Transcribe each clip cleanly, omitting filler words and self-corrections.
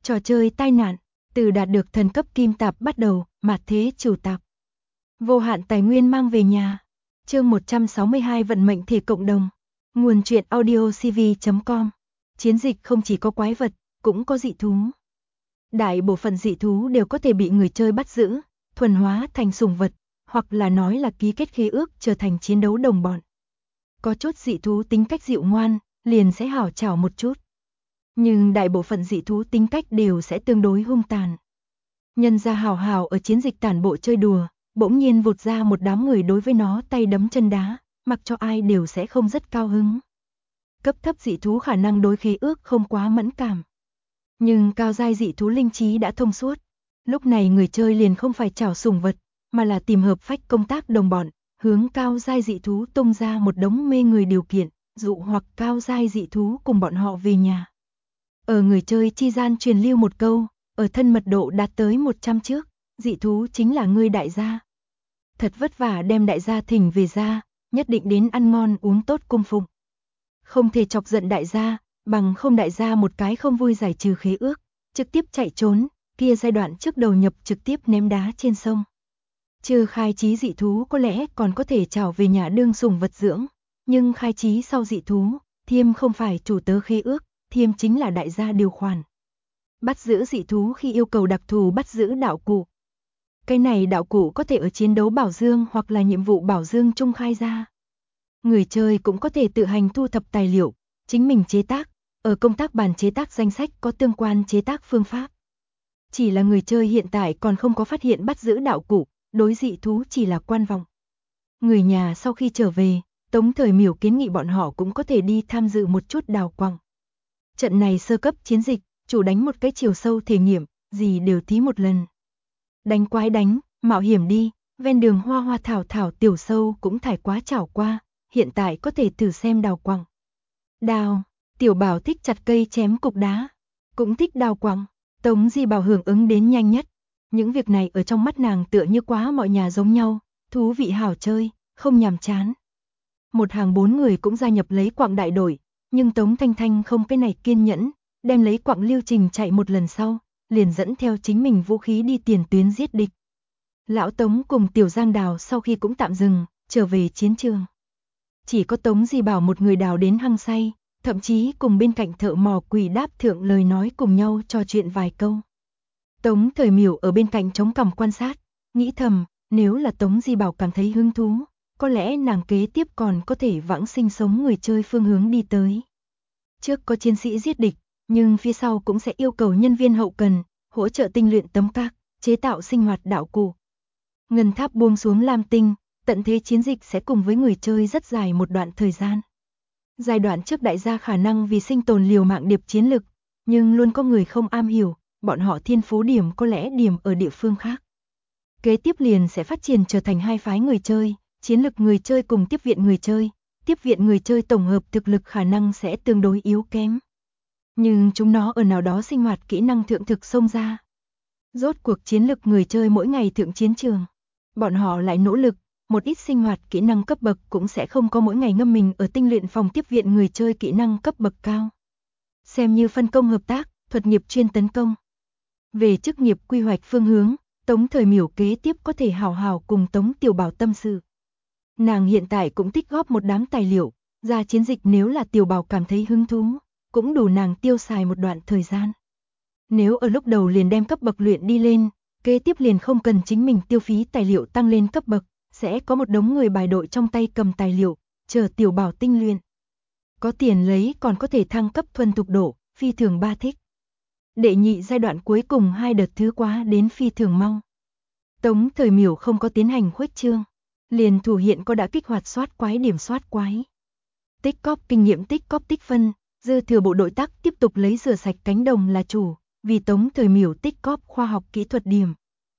Trò chơi tai nạn, từ đạt được thần cấp kim tạp bắt đầu, mạt thế chủ tạp. Vô hạn tài nguyên mang về nhà. Chương 162 vận mệnh thể cộng đồng. Nguồn truyện audio cv.com. Chiến dịch không chỉ có quái vật, cũng có dị thú. Đại bộ phận dị thú đều có thể bị người chơi bắt giữ, thuần hóa thành sủng vật, hoặc là nói là ký kết khế ước trở thành chiến đấu đồng bọn. Có chút dị thú tính cách dịu ngoan, liền sẽ hảo chảo một chút. Nhưng đại bộ phận dị thú tính cách đều sẽ tương đối hung tàn. Nhân ra hào hào ở chiến dịch tản bộ chơi đùa, bỗng nhiên vụt ra một đám người đối với nó tay đấm chân đá, mặc cho ai đều sẽ không rất cao hứng. Cấp thấp dị thú khả năng đối khế ước không quá mẫn cảm. Nhưng cao giai dị thú linh trí đã thông suốt. Lúc này người chơi liền không phải chảo sủng vật, mà là tìm hợp phách công tác đồng bọn, hướng cao giai dị thú tung ra một đống mê người điều kiện, dụ hoặc cao giai dị thú cùng bọn họ về nhà. Ở người chơi chi gian truyền lưu một câu, ở thân mật độ đạt tới 100 trước, dị thú chính là ngươi đại gia. Thật vất vả đem đại gia thỉnh về gia, nhất định đến ăn ngon uống tốt cung phụng. Không thể chọc giận đại gia, bằng không đại gia một cái không vui giải trừ khế ước, trực tiếp chạy trốn, kia giai đoạn trước đầu nhập trực tiếp ném đá trên sông. Trừ khai trí dị thú có lẽ còn có thể trảo về nhà đương sủng vật dưỡng, nhưng khai trí sau dị thú, thiêm không phải chủ tớ khế ước, thiêm chính là đại gia điều khoản. Bắt giữ dị thú khi yêu cầu đặc thù bắt giữ đạo cụ. Cái này đạo cụ có thể ở chiến đấu bảo dương hoặc là nhiệm vụ bảo dương trung khai ra. Người chơi cũng có thể tự hành thu thập tài liệu, chính mình chế tác, ở công tác bàn chế tác danh sách có tương quan chế tác phương pháp. Chỉ là người chơi hiện tại còn không có phát hiện bắt giữ đạo cụ, đối dị thú chỉ là quan vọng. Người nhà sau khi trở về, Tống Thời Miểu kiến nghị bọn họ cũng có thể đi tham dự một chút đào quặng. Trận này sơ cấp chiến dịch, chủ đánh một cái chiều sâu thể nghiệm, gì đều thí một lần. Đánh quái đánh, mạo hiểm đi, ven đường hoa hoa thảo thảo tiểu sâu cũng thải quá chảo qua, hiện tại có thể thử xem đào quặng. Đào, Tiểu Bảo thích chặt cây chém cục đá, cũng thích đào quặng, Tống Di Bảo hưởng ứng đến nhanh nhất. Những việc này ở trong mắt nàng tựa như quá mọi nhà giống nhau, thú vị hảo chơi, không nhàm chán. Một hàng 4 người cũng gia nhập lấy quặng đại đội, nhưng Tống Thanh Thanh không cái này kiên nhẫn, đem lấy quặng lưu trình chạy một lần sau, liền dẫn theo chính mình vũ khí đi tiền tuyến giết địch. Lão Tống cùng Tiểu Giang Đào sau khi cũng tạm dừng, trở về chiến trường. Chỉ có Tống Di Bảo một người đào đến hăng say, thậm chí cùng bên cạnh thợ mò quỷ đáp thượng lời nói cùng nhau trò chuyện vài câu. Tống Thời Miểu ở bên cạnh chống cằm quan sát, nghĩ thầm, nếu là Tống Di Bảo cảm thấy hứng thú, có lẽ nàng kế tiếp còn có thể vãng sinh sống người chơi phương hướng đi tới. Trước có chiến sĩ giết địch, nhưng phía sau cũng sẽ yêu cầu nhân viên hậu cần, hỗ trợ tinh luyện tấm các, chế tạo sinh hoạt đạo cụ. Ngân tháp buông xuống lam tinh, tận thế chiến dịch sẽ cùng với người chơi rất dài một đoạn thời gian. Giai đoạn trước đại gia khả năng vì sinh tồn liều mạng điệp chiến lực, nhưng luôn có người không am hiểu, bọn họ thiên phú điểm có lẽ điểm ở địa phương khác. Kế tiếp liền sẽ phát triển trở thành hai phái người chơi, chiến lực người chơi cùng tiếp viện người chơi. Tiếp viện người chơi tổng hợp thực lực khả năng sẽ tương đối yếu kém. Nhưng chúng nó ở nào đó sinh hoạt kỹ năng thượng thực xông ra. Rốt cuộc chiến lực người chơi mỗi ngày thượng chiến trường. Bọn họ lại nỗ lực, một ít sinh hoạt kỹ năng cấp bậc cũng sẽ không có mỗi ngày ngâm mình ở tinh luyện phòng tiếp viện người chơi kỹ năng cấp bậc cao. Xem như phân công hợp tác, thuật nghiệp chuyên tấn công. Về chức nghiệp quy hoạch phương hướng, Tống Thời Miểu kế tiếp có thể hào hào cùng Tống Tiểu Bảo tâm sự. Nàng hiện tại cũng tích góp một đám tài liệu, ra chiến dịch nếu là Tiểu Bảo cảm thấy hứng thú, cũng đủ nàng tiêu xài một đoạn thời gian. Nếu ở lúc đầu liền đem cấp bậc luyện đi lên, kế tiếp liền không cần chính mình tiêu phí tài liệu tăng lên cấp bậc, sẽ có một đống người bài đội trong tay cầm tài liệu, chờ Tiểu Bảo tinh luyện. Có tiền lấy còn có thể thăng cấp thuần thục độ, phi thường ba thích. Đệ nhị giai đoạn cuối cùng 2 đợt thứ quá đến phi thường mau. Tống Thời Miểu không có tiến hành khuếch trương, liền thủ hiện có đã kích hoạt soát quái điểm soát quái. Tích cóp kinh nghiệm tích cóp tích phân, dư thừa bộ đội tác tiếp tục lấy rửa sạch cánh đồng là chủ, vì Tống Thời Miểu tích cóp khoa học kỹ thuật điểm.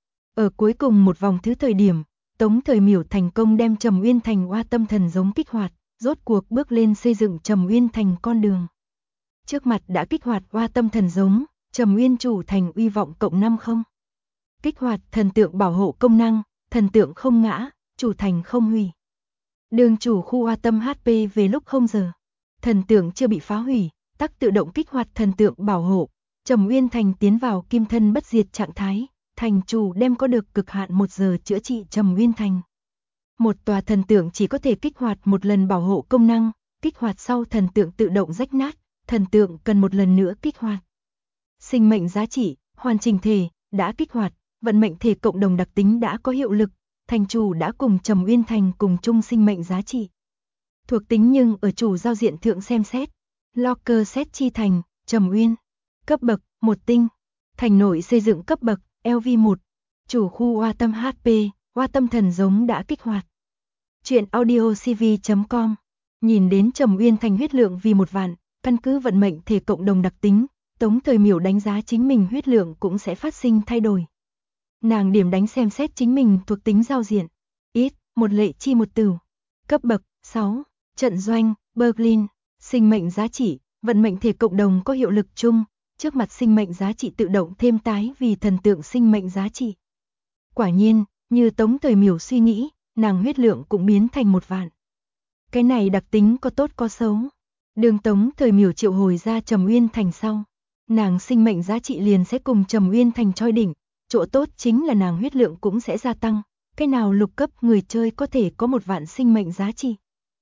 Ở cuối cùng một vòng thứ thời điểm, Tống Thời Miểu thành công đem Trầm Uyên Thành Oa Tâm Thần giống kích hoạt, rốt cuộc bước lên xây dựng Trầm Uyên Thành con đường. Trước mặt đã kích hoạt Oa Tâm Thần giống, Trầm Uyên chủ thành uy vọng cộng 50. Kích hoạt thần tượng bảo hộ công năng, thần tượng không ngã, chủ thành không hủy. Đường chủ khu Oa Tâm HP về lúc 0 giờ. Thần tượng chưa bị phá hủy, tắc tự động kích hoạt thần tượng bảo hộ, Trầm Uyên Thành tiến vào kim thân bất diệt trạng thái, thành chủ đem có được cực hạn 1 giờ chữa trị Trầm Uyên Thành. Một tòa thần tượng chỉ có thể kích hoạt một lần bảo hộ công năng, kích hoạt sau thần tượng tự động rách nát, thần tượng cần một lần nữa kích hoạt. Sinh mệnh giá trị, hoàn chỉnh thể, đã kích hoạt, vận mệnh thể cộng đồng đặc tính đã có hiệu lực, thành chủ đã cùng Trầm Uyên Thành cùng chung sinh mệnh giá trị. Thuộc tính nhưng ở chủ giao diện thượng xem xét. Locker set chi thành, Trầm Uyên. Cấp bậc, 1 tinh. Thành nội xây dựng cấp bậc, LV1. Chủ khu Oa Tâm HP, Oa Tâm thần giống đã kích hoạt. Truyện audio cv.com. Nhìn đến Trầm Uyên Thành huyết lượng vì 1 vạn, căn cứ vận mệnh thể cộng đồng đặc tính, Tống Thời Miểu đánh giá chính mình huyết lượng cũng sẽ phát sinh thay đổi. Nàng điểm đánh xem xét chính mình thuộc tính giao diện. Ít, 1 lệ chi 1 tửu. Cấp bậc, 6. Trận doanh, Berlin. Sinh mệnh giá trị, vận mệnh thể cộng đồng có hiệu lực chung, trước mặt sinh mệnh giá trị tự động thêm tái vì thần tượng sinh mệnh giá trị. Quả nhiên, như Tống Thời Miểu suy nghĩ, nàng huyết lượng cũng biến thành 1 vạn. Cái này đặc tính có tốt có xấu. Đường Tống Thời Miểu triệu hồi ra Trầm Uyên Thành sau, nàng sinh mệnh giá trị liền sẽ cùng Trầm Uyên Thành choi đỉnh, chỗ tốt chính là nàng huyết lượng cũng sẽ gia tăng, cái nào lục cấp người chơi có thể có 1 vạn sinh mệnh giá trị.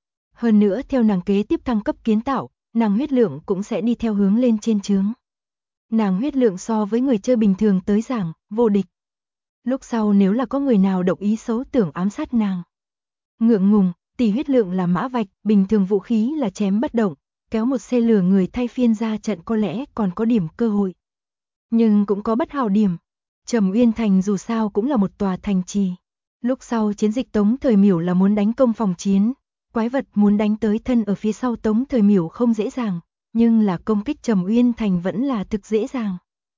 Hơn nữa theo nàng kế tiếp thăng cấp kiến tạo, nàng huyết lượng cũng sẽ đi theo hướng lên trên chướng. Nàng huyết lượng so với người chơi bình thường tới giảng, vô địch. Lúc sau nếu là có người nào động ý xấu tưởng ám sát nàng. Ngượng ngùng, tỷ huyết lượng là mã vạch, bình thường vũ khí là chém bất động, kéo một xe lửa người thay phiên ra trận có lẽ còn có điểm cơ hội. Nhưng cũng có bất hảo điểm. Trầm Uyên Thành dù sao cũng là một tòa thành trì. Lúc sau chiến dịch Tống Thời Miểu là muốn đánh công phòng chiến. Quái vật muốn đánh tới thân ở phía sau Tống Thời Miểu không dễ dàng, nhưng là công kích Trầm Uyên Thành vẫn là thực dễ dàng.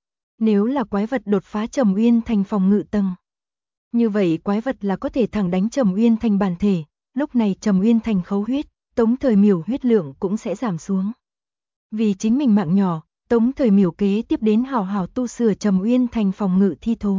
Nếu là quái vật đột phá Trầm Uyên Thành phòng ngự tầng, như vậy quái vật là có thể thẳng đánh Trầm Uyên Thành bản thể, lúc này Trầm Uyên Thành khấu huyết, Tống Thời Miểu huyết lượng cũng sẽ giảm xuống. Vì chính mình mạng nhỏ, Tống Thời Miểu kế tiếp đến hào hào tu sửa Trầm Uyên Thành phòng ngự thi thố.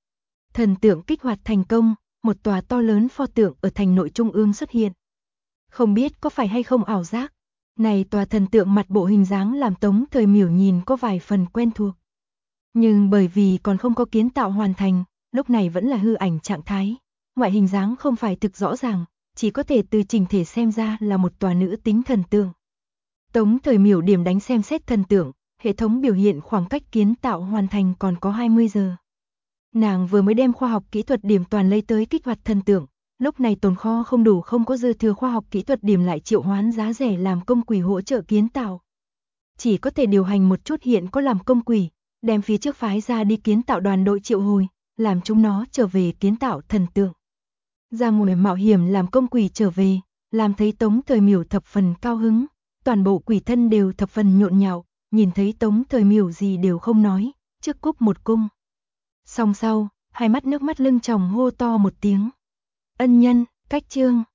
Thần tượng kích hoạt thành công, một tòa to lớn pho tượng ở thành nội trung ương xuất hiện. Không biết có phải hay không ảo giác, này tòa thần tượng mặt bộ hình dáng làm Tống Thời Miểu nhìn có vài phần quen thuộc. Nhưng bởi vì còn không có kiến tạo hoàn thành, lúc này vẫn là hư ảnh trạng thái, ngoại hình dáng không phải thực rõ ràng, chỉ có thể từ trình thể xem ra là một tòa nữ tính thần tượng. Tống Thời Miểu điểm đánh xem xét thần tượng, hệ thống biểu hiện khoảng cách kiến tạo hoàn thành còn có 20 giờ. Nàng vừa mới đem khoa học kỹ thuật điểm toàn lấy tới kích hoạt thần tượng, lúc này tồn kho không đủ, không có dư thừa khoa học kỹ thuật điểm lại triệu hoán giá rẻ làm công quỷ hỗ trợ kiến tạo. Chỉ có thể điều hành một chút hiện có làm công quỷ, đem phía trước phái ra đi kiến tạo đoàn đội triệu hồi, làm chúng nó trở về kiến tạo thần tượng. Ra ngoài mạo hiểm làm công quỷ trở về, làm thấy Tống Thời Miểu thập phần cao hứng, toàn bộ quỷ thân đều thập phần nhộn nhạo, nhìn thấy Tống Thời Miểu gì đều không nói, trước cúp một cung. Song sau, hai mắt nước mắt lưng tròng hô to một tiếng. Ân nhân, cách chương.